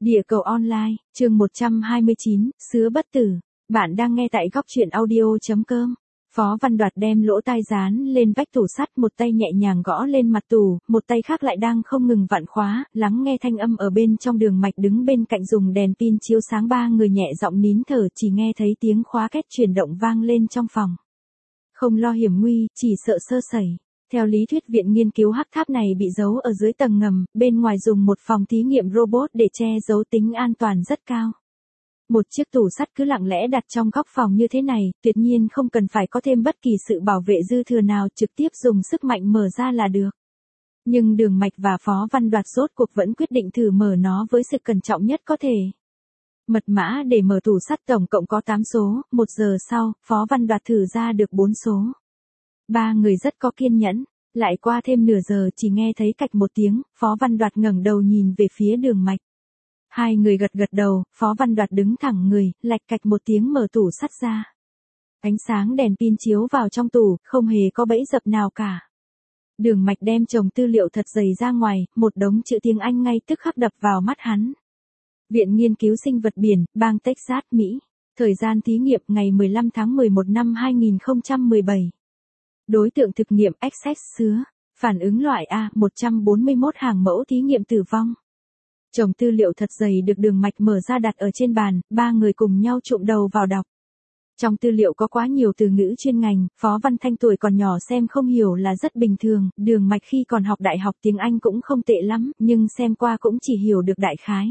Địa cầu online, chương 129, Sứa bất tử. Bạn đang nghe tại góc truyện audio.com. Phó Văn Đoạt đem lỗ tai dán lên vách tủ sắt, một tay nhẹ nhàng gõ lên mặt tủ, một tay khác lại đang không ngừng vặn khóa, lắng nghe thanh âm ở bên trong. Đường Mạch đứng bên cạnh dùng đèn pin chiếu sáng, ba người nhẹ giọng nín thở, chỉ nghe thấy tiếng khóa két chuyển động vang lên trong phòng. Không lo hiểm nguy, chỉ sợ sơ sẩy. Theo lý thuyết, viện nghiên cứu hắc tháp này bị giấu ở dưới tầng ngầm, bên ngoài dùng một phòng thí nghiệm robot để che giấu, tính an toàn rất cao. Một chiếc tủ sắt cứ lặng lẽ đặt trong góc phòng như thế này, tuyệt nhiên không cần phải có thêm bất kỳ sự bảo vệ dư thừa nào, trực tiếp dùng sức mạnh mở ra là được. Nhưng Đường Mạch và Phó Văn Đoạt rốt cuộc vẫn quyết định thử mở nó với sự cẩn trọng nhất có thể. Mật mã để mở tủ sắt tổng cộng có 8 số, 1 giờ sau, Phó Văn Đoạt thử ra được 4 số. Ba người rất có kiên nhẫn, lại qua thêm nửa giờ chỉ nghe thấy cạch một tiếng, Phó Văn Đoạt ngẩng đầu nhìn về phía Đường Mạch. Hai người gật gật đầu, Phó Văn Đoạt đứng thẳng người, lạch cạch một tiếng mở tủ sắt ra. Ánh sáng đèn pin chiếu vào trong tủ, không hề có bẫy dập nào cả. Đường Mạch đem chồng tư liệu thật dày ra ngoài, một đống chữ tiếng Anh ngay tức khắc đập vào mắt hắn. Viện Nghiên cứu Sinh vật Biển, bang Texas, Mỹ. Thời gian thí nghiệm ngày 15 tháng 11 năm 2017. Đối tượng thực nghiệm XX sứa. Phản ứng loại A, 141 hàng mẫu thí nghiệm tử vong. Chồng tư liệu thật dày được Đường Mạch mở ra đặt ở trên bàn, ba người cùng nhau chụm đầu vào đọc. Trong tư liệu có quá nhiều từ ngữ chuyên ngành, Phó Văn Thanh tuổi còn nhỏ xem không hiểu là rất bình thường, Đường Mạch khi còn học đại học tiếng Anh cũng không tệ lắm, nhưng xem qua cũng chỉ hiểu được đại khái.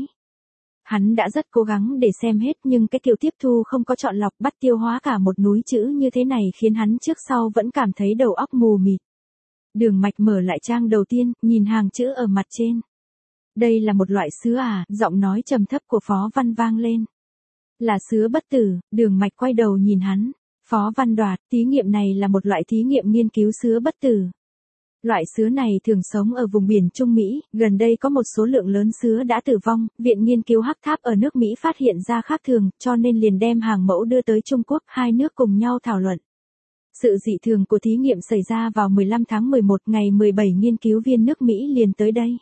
Hắn đã rất cố gắng để xem hết, nhưng cái kiểu tiếp thu không có chọn lọc, bắt tiêu hóa cả một núi chữ như thế này khiến hắn trước sau vẫn cảm thấy đầu óc mù mịt. Đường Mạch mở lại trang đầu tiên, nhìn hàng chữ ở mặt trên. Đây là một loại sứa à, giọng nói trầm thấp của Phó Văn vang lên. Là sứa bất tử. Đường Mạch quay đầu nhìn hắn. Phó Văn Đoạt, thí nghiệm này là một loại thí nghiệm nghiên cứu sứa bất tử. Loại sứa này thường sống ở vùng biển Trung Mỹ, gần đây có một số lượng lớn sứa đã tử vong, Viện Nghiên cứu hắc tháp ở nước Mỹ phát hiện ra khác thường, cho nên liền đem hàng mẫu đưa tới Trung Quốc, hai nước cùng nhau thảo luận. Sự dị thường của thí nghiệm xảy ra vào 15 tháng 11, ngày 17 nghiên cứu viên nước Mỹ liền tới đây.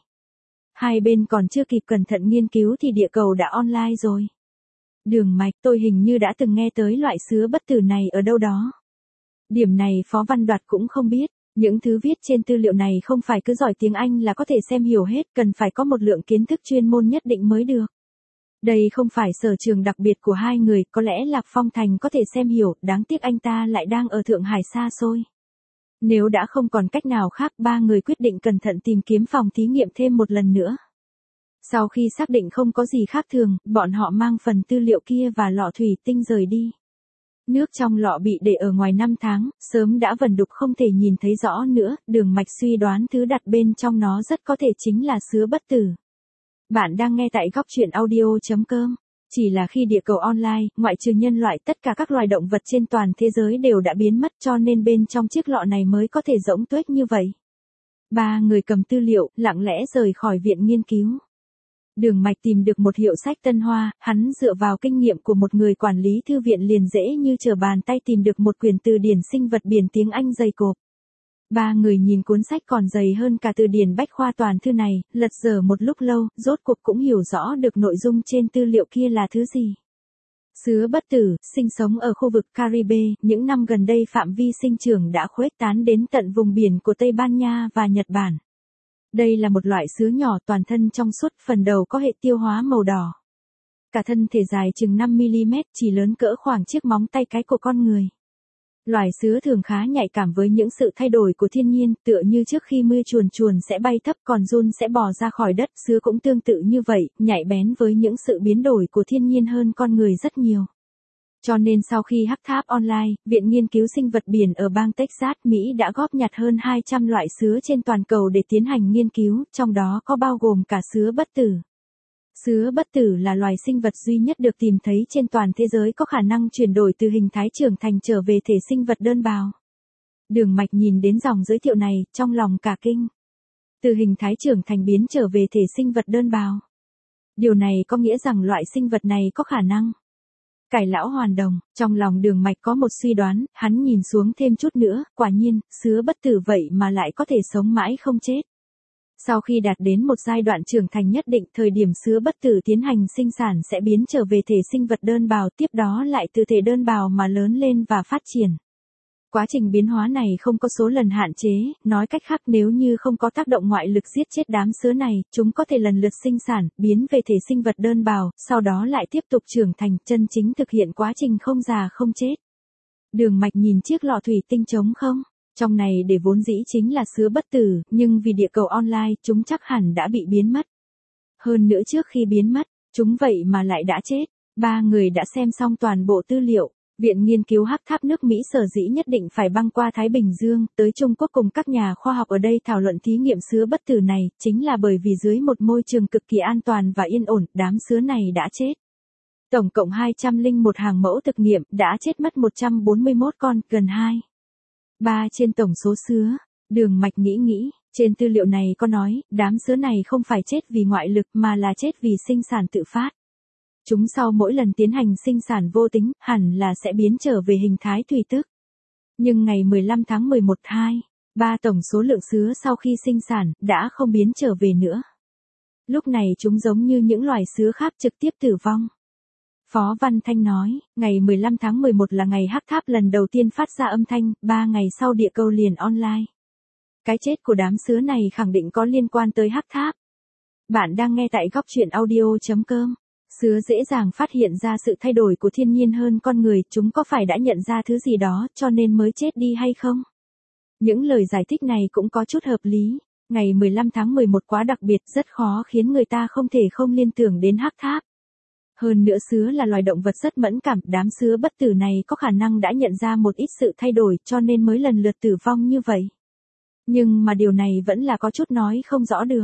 Hai bên còn chưa kịp cẩn thận nghiên cứu thì địa cầu đã online rồi. Đường Mạch, tôi hình như đã từng nghe tới loại sứa bất tử này ở đâu đó. Điểm này Phó Văn Đoạt cũng không biết. Những thứ viết trên tư liệu này không phải cứ giỏi tiếng Anh là có thể xem hiểu hết, cần phải có một lượng kiến thức chuyên môn nhất định mới được. Đây không phải sở trường đặc biệt của hai người, có lẽ Lạc Phong Thành có thể xem hiểu, đáng tiếc anh ta lại đang ở Thượng Hải xa xôi. Nếu đã không còn cách nào khác, ba người quyết định cẩn thận tìm kiếm phòng thí nghiệm thêm một lần nữa. Sau khi xác định không có gì khác thường, bọn họ mang phần tư liệu kia và lọ thủy tinh rời đi. Nước trong lọ bị để ở ngoài 5 tháng, sớm đã vần đục không thể nhìn thấy rõ nữa, Đường Mạch suy đoán thứ đặt bên trong nó rất có thể chính là sứa bất tử. Bạn đang nghe tại góc truyện audio.com. Chỉ là khi địa cầu online, ngoại trừ nhân loại, tất cả các loài động vật trên toàn thế giới đều đã biến mất, cho nên bên trong chiếc lọ này mới có thể rỗng tuếch như vậy. Ba người cầm tư liệu, lặng lẽ rời khỏi viện nghiên cứu. Đường Mạch tìm được một hiệu sách Tân Hoa, hắn dựa vào kinh nghiệm của một người quản lý thư viện liền dễ như trở bàn tay tìm được một quyển từ điển sinh vật biển tiếng Anh dày cộp. Ba người nhìn cuốn sách còn dày hơn cả từ điển bách khoa toàn thư này, lật dở một lúc lâu, rốt cuộc cũng hiểu rõ được nội dung trên tư liệu kia là thứ gì. Sứa bất tử, sinh sống ở khu vực Caribe, những năm gần đây phạm vi sinh trưởng đã khuếch tán đến tận vùng biển của Tây Ban Nha và Nhật Bản. Đây là một loại sứa nhỏ, toàn thân trong suốt, phần đầu có hệ tiêu hóa màu đỏ. Cả thân thể dài chừng 5mm, chỉ lớn cỡ khoảng chiếc móng tay cái của con người. Loài sứa thường khá nhạy cảm với những sự thay đổi của thiên nhiên, tựa như trước khi mưa chuồn chuồn sẽ bay thấp còn giun sẽ bò ra khỏi đất, sứa cũng tương tự như vậy, nhạy bén với những sự biến đổi của thiên nhiên hơn con người rất nhiều. Cho nên sau khi hắc tháp online, Viện Nghiên cứu Sinh vật Biển ở bang Texas, Mỹ đã góp nhặt hơn 200 loại sứa trên toàn cầu để tiến hành nghiên cứu, trong đó có bao gồm cả sứa bất tử. Sứa bất tử là loài sinh vật duy nhất được tìm thấy trên toàn thế giới có khả năng chuyển đổi từ hình thái trưởng thành trở về thể sinh vật đơn bào. Đường Mạch nhìn đến dòng giới thiệu này, trong lòng cả kinh. Từ hình thái trưởng thành biến trở về thể sinh vật đơn bào. Điều này có nghĩa rằng loại sinh vật này có khả năng cải lão hoàn đồng. Trong lòng Đường Mạch có một suy đoán, hắn nhìn xuống thêm chút nữa, quả nhiên, sứa bất tử vậy mà lại có thể sống mãi không chết. Sau khi đạt đến một giai đoạn trưởng thành nhất định, thời điểm sứa bất tử tiến hành sinh sản sẽ biến trở về thể sinh vật đơn bào, tiếp đó lại từ thể đơn bào mà lớn lên và phát triển. Quá trình biến hóa này không có số lần hạn chế, nói cách khác nếu như không có tác động ngoại lực giết chết đám sứa này, chúng có thể lần lượt sinh sản, biến về thể sinh vật đơn bào, sau đó lại tiếp tục trưởng thành, chân chính thực hiện quá trình không già không chết. Đường Mạch nhìn chiếc lọ thủy tinh trống không? Trong này để vốn dĩ chính là sứa bất tử, nhưng vì địa cầu online, chúng chắc hẳn đã bị biến mất. Hơn nữa trước khi biến mất, chúng vậy mà lại đã chết. Ba người đã xem xong toàn bộ tư liệu. Viện Nghiên cứu Hắc Tháp nước Mỹ sở dĩ nhất định phải băng qua Thái Bình Dương, tới Trung Quốc cùng các nhà khoa học ở đây thảo luận thí nghiệm sứa bất tử này, chính là bởi vì dưới một môi trường cực kỳ an toàn và yên ổn, đám sứa này đã chết. Tổng cộng 201 hàng mẫu thực nghiệm, đã chết mất 141 con, gần 2/3 trên tổng số sứa. Đường Mạch nghĩ, trên tư liệu này có nói, đám sứa này không phải chết vì ngoại lực mà là chết vì sinh sản tự phát. Chúng sau mỗi lần tiến hành sinh sản vô tính, hẳn là sẽ biến trở về hình thái thủy tức. Nhưng ngày 15 tháng 11 2/3 tổng số lượng sứa sau khi sinh sản, đã không biến trở về nữa. Lúc này chúng giống như những loài sứa khác trực tiếp tử vong. Phó Văn Thanh nói, ngày 15 tháng 11 là ngày Hắc Tháp lần đầu tiên phát ra âm thanh, 3 ngày sau địa cầu liền online. Cái chết của đám sứa này khẳng định có liên quan tới Hắc Tháp. Bạn đang nghe tại góc truyện audio.com. Sứa dễ dàng phát hiện ra sự thay đổi của thiên nhiên hơn con người, chúng có phải đã nhận ra thứ gì đó cho nên mới chết đi hay không? Những lời giải thích này cũng có chút hợp lý. Ngày 15 tháng 11 quá đặc biệt, rất khó khiến người ta không thể không liên tưởng đến Hắc Tháp. Hơn nữa sứa là loài động vật rất mẫn cảm, đám sứa bất tử này có khả năng đã nhận ra một ít sự thay đổi cho nên mới lần lượt tử vong như vậy. Nhưng mà điều này vẫn là có chút nói không rõ được.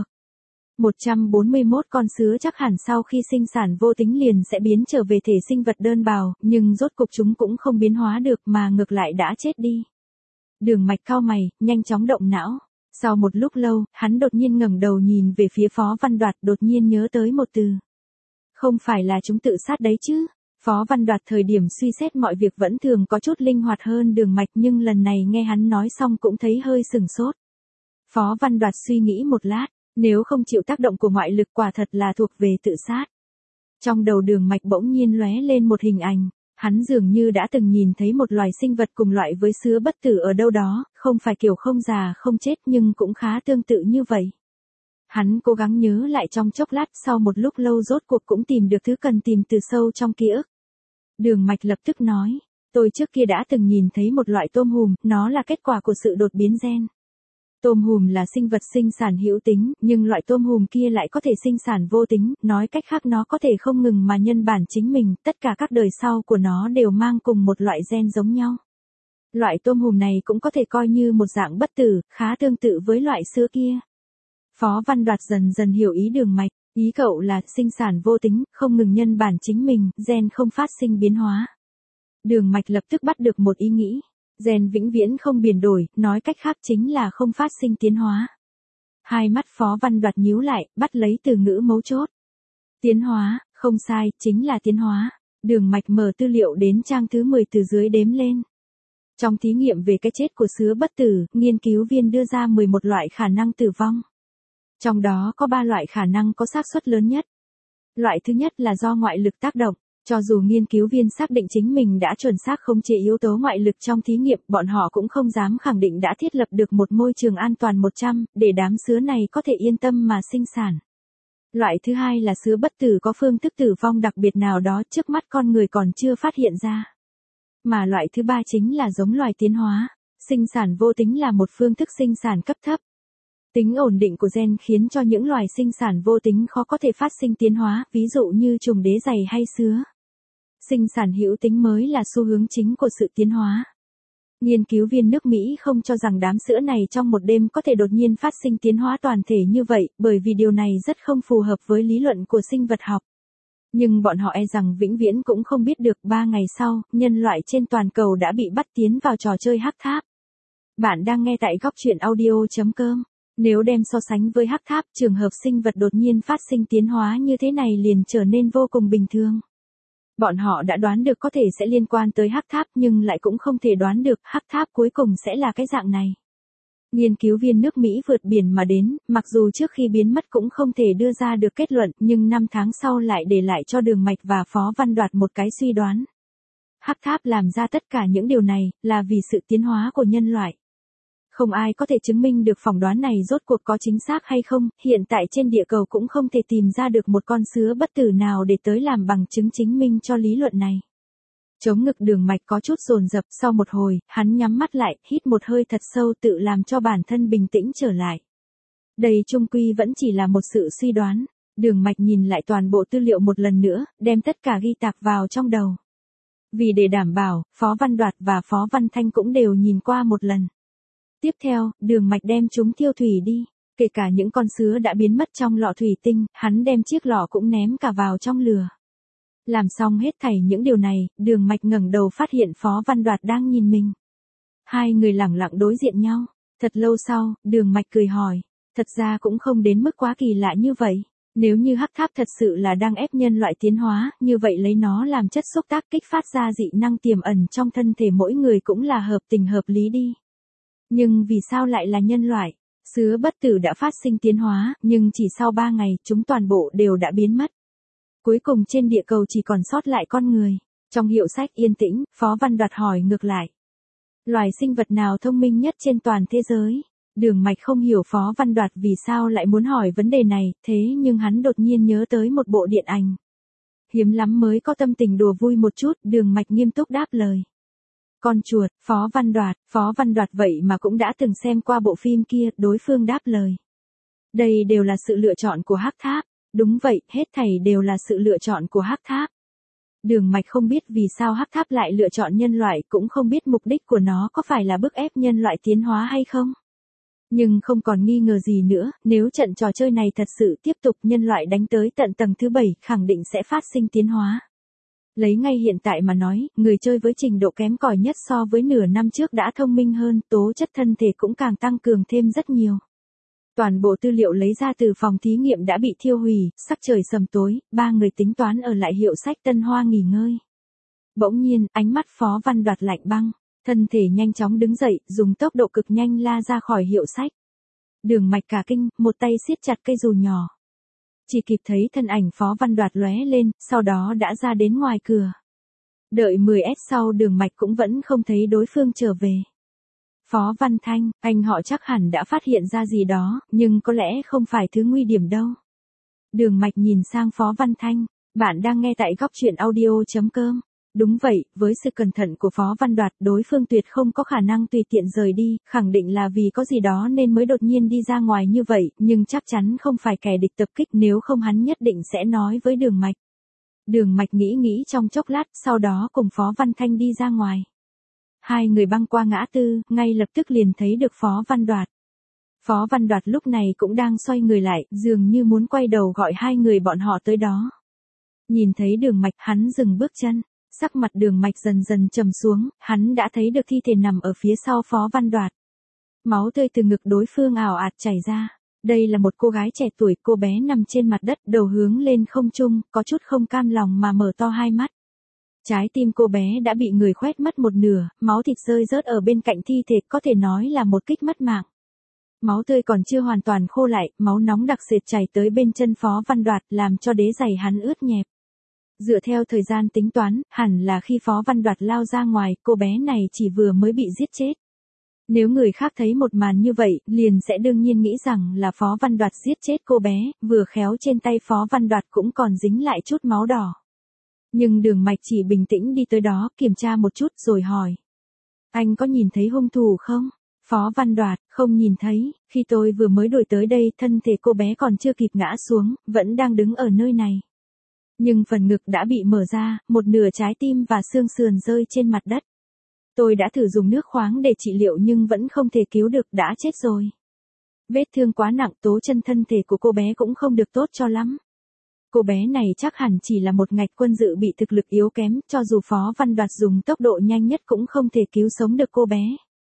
141 con sứa chắc hẳn sau khi sinh sản vô tính liền sẽ biến trở về thể sinh vật đơn bào, nhưng rốt cục chúng cũng không biến hóa được mà ngược lại đã chết đi. Đường Mạch cau mày, nhanh chóng động não. Sau một lúc lâu, hắn đột nhiên ngẩng đầu nhìn về phía Phó Văn Đoạt, đột nhiên nhớ tới một từ. Không phải là chúng tự sát đấy chứ? Phó Văn Đoạt thời điểm suy xét mọi việc vẫn thường có chút linh hoạt hơn Đường Mạch, nhưng lần này nghe hắn nói xong cũng thấy hơi sừng sốt. Phó Văn Đoạt suy nghĩ một lát, nếu không chịu tác động của ngoại lực quả thật là thuộc về tự sát. Trong đầu Đường Mạch bỗng nhiên lóe lên một hình ảnh, hắn dường như đã từng nhìn thấy một loài sinh vật cùng loại với sứa bất tử ở đâu đó, không phải kiểu không già không chết nhưng cũng khá tương tự như vậy. Hắn cố gắng nhớ lại trong chốc lát, sau một lúc lâu rốt cuộc cũng tìm được thứ cần tìm từ sâu trong ký ức. Đường Mạch lập tức nói, tôi trước kia đã từng nhìn thấy một loại tôm hùm, nó là kết quả của sự đột biến gen. Tôm hùm là sinh vật sinh sản hữu tính, nhưng loại tôm hùm kia lại có thể sinh sản vô tính, nói cách khác nó có thể không ngừng mà nhân bản chính mình, tất cả các đời sau của nó đều mang cùng một loại gen giống nhau. Loại tôm hùm này cũng có thể coi như một dạng bất tử, khá tương tự với loại sứa kia. Phó Văn Đoạt dần dần hiểu ý Đường Mạch, ý cậu là sinh sản vô tính, không ngừng nhân bản chính mình, gen không phát sinh biến hóa. Đường Mạch lập tức bắt được một ý nghĩ. Gen vĩnh viễn không biến đổi, nói cách khác chính là không phát sinh tiến hóa. Hai mắt Phó Văn Đoạt nhíu lại, bắt lấy từ ngữ mấu chốt. Tiến hóa, không sai, chính là tiến hóa. Đường Mạch mở tư liệu đến trang thứ 10 từ dưới đếm lên. Trong thí nghiệm về cái chết của sứa bất tử, nghiên cứu viên đưa ra 11 loại khả năng tử vong. Trong đó có 3 loại khả năng có xác suất lớn nhất. Loại thứ nhất là do ngoại lực tác động. Cho dù nghiên cứu viên xác định chính mình đã chuẩn xác khống chế yếu tố ngoại lực trong thí nghiệm, bọn họ cũng không dám khẳng định đã thiết lập được một môi trường an toàn 100, để đám sứa này có thể yên tâm mà sinh sản. Loại thứ hai là sứa bất tử có phương thức tử vong đặc biệt nào đó trước mắt con người còn chưa phát hiện ra. Mà loại thứ ba chính là giống loài tiến hóa. Sinh sản vô tính là một phương thức sinh sản cấp thấp. Tính ổn định của gen khiến cho những loài sinh sản vô tính khó có thể phát sinh tiến hóa, ví dụ như trùng đế giày hay sứa. Sinh sản hữu tính mới là xu hướng chính của sự tiến hóa. Nghiên cứu viên nước Mỹ không cho rằng đám sữa này trong một đêm có thể đột nhiên phát sinh tiến hóa toàn thể như vậy, bởi vì điều này rất không phù hợp với lý luận của sinh vật học. Nhưng bọn họ e rằng vĩnh viễn cũng không biết được 3 ngày sau, nhân loại trên toàn cầu đã bị bắt tiến vào trò chơi Hắc Tháp. Bạn đang nghe tại góc truyện audio.com. Nếu đem so sánh với Hắc Tháp, trường hợp sinh vật đột nhiên phát sinh tiến hóa như thế này liền trở nên vô cùng bình thường. Bọn họ đã đoán được có thể sẽ liên quan tới Hắc Tháp nhưng lại cũng không thể đoán được Hắc Tháp cuối cùng sẽ là cái dạng này. Nghiên cứu viên nước Mỹ vượt biển mà đến, mặc dù trước khi biến mất cũng không thể đưa ra được kết luận, nhưng 5 tháng sau lại để lại cho Đường Mạch và Phó Văn Đoạt một cái suy đoán. Hắc Tháp làm ra tất cả những điều này, là vì sự tiến hóa của nhân loại. Không ai có thể chứng minh được phỏng đoán này rốt cuộc có chính xác hay không, hiện tại trên địa cầu cũng không thể tìm ra được một con sứa bất tử nào để tới làm bằng chứng chứng minh cho lý luận này. Chống ngực Đường Mạch có chút dồn dập, sau một hồi, hắn nhắm mắt lại, hít một hơi thật sâu tự làm cho bản thân bình tĩnh trở lại. Đây chung quy vẫn chỉ là một sự suy đoán. Đường Mạch nhìn lại toàn bộ tư liệu một lần nữa, đem tất cả ghi tạc vào trong đầu. Vì để đảm bảo, Phó Văn Đoạt và Phó Văn Thanh cũng đều nhìn qua một lần. Tiếp theo, Đường Mạch đem chúng thiêu thủy đi. Kể cả những con sứa đã biến mất trong lọ thủy tinh, hắn đem chiếc lọ cũng ném cả vào trong lửa. Làm xong hết thảy những điều này, Đường Mạch ngẩng đầu phát hiện Phó Văn Đoạt đang nhìn mình. Hai người lẳng lặng đối diện nhau. Thật lâu sau, Đường Mạch cười hỏi. Thật ra cũng không đến mức quá kỳ lạ như vậy. Nếu như Hắc Tháp thật sự là đang ép nhân loại tiến hóa, như vậy lấy nó làm chất xúc tác kích phát ra dị năng tiềm ẩn trong thân thể mỗi người cũng là hợp tình hợp lý đi. Nhưng vì sao lại là nhân loại? Sứa bất tử đã phát sinh tiến hóa, nhưng chỉ sau 3 ngày, chúng toàn bộ đều đã biến mất. Cuối cùng trên địa cầu chỉ còn sót lại con người. Trong hiệu sách yên tĩnh, Phó Văn Đoạt hỏi ngược lại. Loài sinh vật nào thông minh nhất trên toàn thế giới? Đường Mạch không hiểu Phó Văn Đoạt vì sao lại muốn hỏi vấn đề này, thế nhưng hắn đột nhiên nhớ tới một bộ điện ảnh. Hiếm lắm mới có tâm tình đùa vui một chút, Đường Mạch nghiêm túc đáp lời. Con chuột, Phó Văn Đoạt vậy mà cũng đã từng xem qua bộ phim kia, đối phương đáp lời. Đây đều là sự lựa chọn của Hắc Tháp. Đúng vậy, hết thảy đều là sự lựa chọn của Hắc Tháp. Đường Mạch không biết vì sao Hắc Tháp lại lựa chọn nhân loại, cũng không biết mục đích của nó có phải là bức ép nhân loại tiến hóa hay không. Nhưng không còn nghi ngờ gì nữa, nếu trận trò chơi này thật sự tiếp tục, nhân loại đánh tới tận tầng thứ 7, khẳng định sẽ phát sinh tiến hóa. Lấy ngay hiện tại mà nói, người chơi với trình độ kém cỏi nhất so với nửa năm trước đã thông minh hơn, tố chất thân thể cũng càng tăng cường thêm rất nhiều. Toàn bộ tư liệu lấy ra từ phòng thí nghiệm đã bị thiêu hủy, sắc trời sầm tối, 3 người tính toán ở lại hiệu sách Tân Hoa nghỉ ngơi. Bỗng nhiên, ánh mắt Phó Văn Đoạt lạnh băng, thân thể nhanh chóng đứng dậy, dùng tốc độ cực nhanh la ra khỏi hiệu sách. Đường Mạch cả kinh, một tay siết chặt cây dù nhỏ. Chỉ kịp thấy thân ảnh Phó Văn Đoạt lóe lên, sau đó đã ra đến ngoài cửa. Đợi 10s sau Đường Mạch cũng vẫn không thấy đối phương trở về. Phó Văn Thanh, anh họ chắc hẳn đã phát hiện ra gì đó, nhưng có lẽ không phải thứ nguy hiểm đâu. Đường Mạch nhìn sang Phó Văn Thanh, bạn đang nghe tại góc truyện audio.com. Đúng vậy, với sự cẩn thận của Phó Văn Đoạt, đối phương tuyệt không có khả năng tùy tiện rời đi, khẳng định là vì có gì đó nên mới đột nhiên đi ra ngoài như vậy, nhưng chắc chắn không phải kẻ địch tập kích, nếu không hắn nhất định sẽ nói với Đường Mạch. Đường Mạch nghĩ trong chốc lát, sau đó cùng Phó Văn Thanh đi ra ngoài. Hai người băng qua ngã tư, ngay lập tức liền thấy được Phó Văn Đoạt. Phó Văn Đoạt lúc này cũng đang xoay người lại, dường như muốn quay đầu gọi hai người bọn họ tới đó. Nhìn thấy Đường Mạch, hắn dừng bước chân. Sắc mặt Đường Mạch dần dần trầm xuống, hắn đã thấy được thi thể nằm ở phía sau Phó Văn Đoạt. Máu tươi từ ngực đối phương ào ạt chảy ra. Đây là một cô gái trẻ tuổi, cô bé nằm trên mặt đất, đầu hướng lên không trung, có chút không cam lòng mà mở to hai mắt. Trái tim cô bé đã bị người khoét mất một nửa, máu thịt rơi rớt ở bên cạnh thi thể, có thể nói là một kích mất mạng. Máu tươi còn chưa hoàn toàn khô lại, máu nóng đặc sệt chảy tới bên chân Phó Văn Đoạt, làm cho đế giày hắn ướt nhẹp. Dựa theo thời gian tính toán, hẳn là khi Phó Văn Đoạt lao ra ngoài, cô bé này chỉ vừa mới bị giết chết. Nếu người khác thấy một màn như vậy, liền sẽ đương nhiên nghĩ rằng là Phó Văn Đoạt giết chết cô bé, vừa khéo trên tay Phó Văn Đoạt cũng còn dính lại chút máu đỏ. Nhưng Đường Mạch chỉ bình tĩnh đi tới đó, kiểm tra một chút rồi hỏi. Anh có nhìn thấy hung thủ không? Phó Văn Đoạt, không nhìn thấy, khi tôi vừa mới đuổi tới đây, thân thể cô bé còn chưa kịp ngã xuống, vẫn đang đứng ở nơi này. Nhưng phần ngực đã bị mở ra, một nửa trái tim và xương sườn rơi trên mặt đất. Tôi đã thử dùng nước khoáng để trị liệu nhưng vẫn không thể cứu được, đã chết rồi. Vết thương quá nặng, tố chân thân thể của cô bé cũng không được tốt cho lắm. Cô bé này chắc hẳn chỉ là một ngạch quân dự bị thực lực yếu kém, cho dù Phó Văn Đoạt dùng tốc độ nhanh nhất cũng không thể cứu sống được cô bé.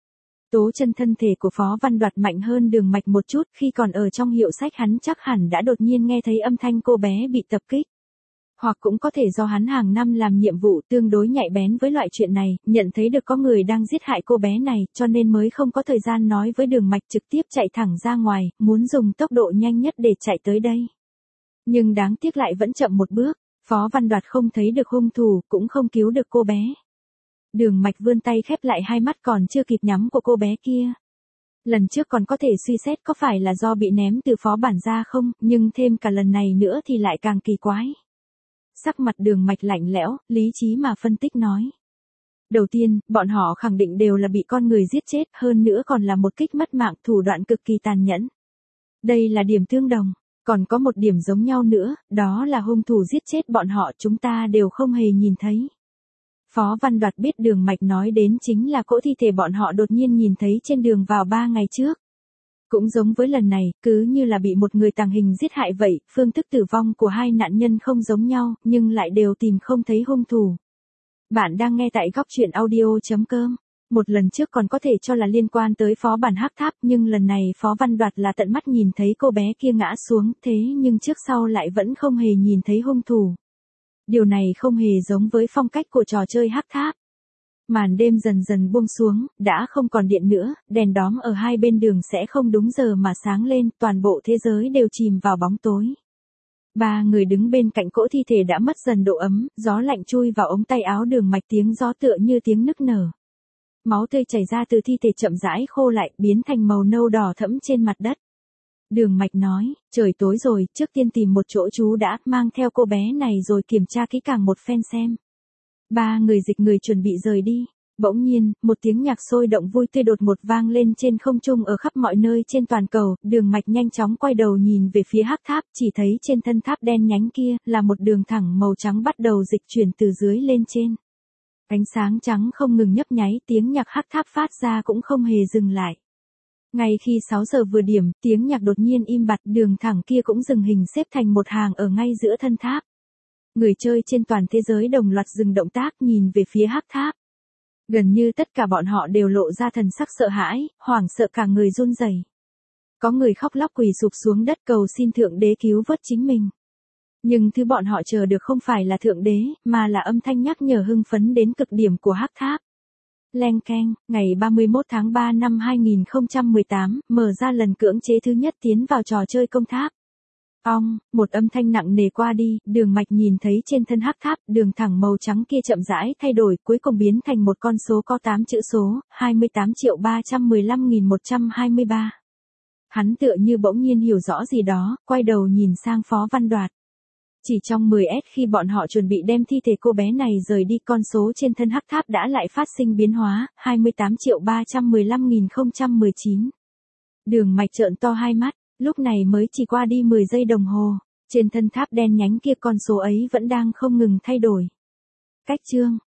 Tố chân thân thể của Phó Văn Đoạt mạnh hơn Đường Mạch một chút, khi còn ở trong hiệu sách hắn chắc hẳn đã đột nhiên nghe thấy âm thanh cô bé bị tập kích. Hoặc cũng có thể do hắn hàng năm làm nhiệm vụ tương đối nhạy bén với loại chuyện này, nhận thấy được có người đang giết hại cô bé này, cho nên mới không có thời gian nói với Đường Mạch, trực tiếp chạy thẳng ra ngoài, muốn dùng tốc độ nhanh nhất để chạy tới đây. Nhưng đáng tiếc lại vẫn chậm một bước, Phó Văn Đoạt không thấy được hung thủ, cũng không cứu được cô bé. Đường Mạch vươn tay khép lại hai mắt còn chưa kịp nhắm của cô bé kia. Lần trước còn có thể suy xét có phải là do bị ném từ phó bản ra không, nhưng thêm cả lần này nữa thì lại càng kỳ quái. Sắc mặt Đường Mạch lạnh lẽo, lý trí mà phân tích nói. Đầu tiên, bọn họ khẳng định đều là bị con người giết chết, hơn nữa còn là một kích mất mạng, thủ đoạn cực kỳ tàn nhẫn. Đây là điểm tương đồng, còn có một điểm giống nhau nữa, đó là hung thủ giết chết bọn họ chúng ta đều không hề nhìn thấy. Phó Văn Đoạt biết Đường Mạch nói đến chính là cỗ thi thể bọn họ đột nhiên nhìn thấy trên đường vào 3 ngày trước. Cũng giống với lần này, cứ như là bị một người tàng hình giết hại vậy, phương thức tử vong của hai nạn nhân không giống nhau, nhưng lại đều tìm không thấy hung thủ. Bạn đang nghe tại góc truyện audio.com. Một lần trước còn có thể cho là liên quan tới phó bản Hắc Tháp, nhưng lần này Phó Văn Đoạt là tận mắt nhìn thấy cô bé kia ngã xuống, thế nhưng trước sau lại vẫn không hề nhìn thấy hung thủ. Điều này không hề giống với phong cách của trò chơi Hắc Tháp. Màn đêm dần dần buông xuống, đã không còn điện nữa, đèn đóm ở hai bên đường sẽ không đúng giờ mà sáng lên, toàn bộ thế giới đều chìm vào bóng tối. Ba người đứng bên cạnh cỗ thi thể đã mất dần độ ấm, gió lạnh chui vào ống tay áo Đường Mạch, tiếng gió tựa như tiếng nức nở. Máu tươi chảy ra từ thi thể chậm rãi khô lại, biến thành màu nâu đỏ thẫm trên mặt đất. Đường Mạch nói, trời tối rồi, trước tiên tìm một chỗ trú đã, mang theo cô bé này rồi kiểm tra kỹ càng một phen xem. Ba người dịch người chuẩn bị rời đi. Bỗng nhiên, một tiếng nhạc sôi động vui tươi đột ngột vang lên trên không trung ở khắp mọi nơi trên toàn cầu. Đường Mạch nhanh chóng quay đầu nhìn về phía Hắc Tháp, chỉ thấy trên thân tháp đen nhánh kia là một đường thẳng màu trắng bắt đầu dịch chuyển từ dưới lên trên. Ánh sáng trắng không ngừng nhấp nháy, tiếng nhạc Hắc Tháp phát ra cũng không hề dừng lại. Ngay khi 6 giờ vừa điểm, tiếng nhạc đột nhiên im bặt, đường thẳng kia cũng dừng hình xếp thành một hàng ở ngay giữa thân tháp. Người chơi trên toàn thế giới đồng loạt dừng động tác nhìn về phía Hắc Tháp. Gần như tất cả bọn họ đều lộ ra thần sắc sợ hãi, hoảng sợ cả người run rẩy. Có người khóc lóc quỳ sụp xuống đất cầu xin Thượng Đế cứu vớt chính mình. Nhưng thứ bọn họ chờ được không phải là Thượng Đế, mà là âm thanh nhắc nhở hưng phấn đến cực điểm của Hắc Tháp. Leng keng, ngày 31 tháng 3 năm 2018, mở ra lần cưỡng chế thứ nhất tiến vào trò chơi công tháp. Một âm thanh nặng nề qua đi, Đường Mạch nhìn thấy trên thân Hắc Tháp, đường thẳng màu trắng kia chậm rãi thay đổi, cuối cùng biến thành một con số có 8 chữ số, 28.315.123. Hắn tựa như bỗng nhiên hiểu rõ gì đó, quay đầu nhìn sang Phó Văn Đoạt. Chỉ trong 10s khi bọn họ chuẩn bị đem thi thể cô bé này rời đi, con số trên thân Hắc Tháp đã lại phát sinh biến hóa, 28.315.019. Đường Mạch trợn to hai mắt, lúc này mới chỉ qua đi 10 giây đồng hồ, trên thân tháp đen nhánh kia con số ấy vẫn đang không ngừng thay đổi. Cách chương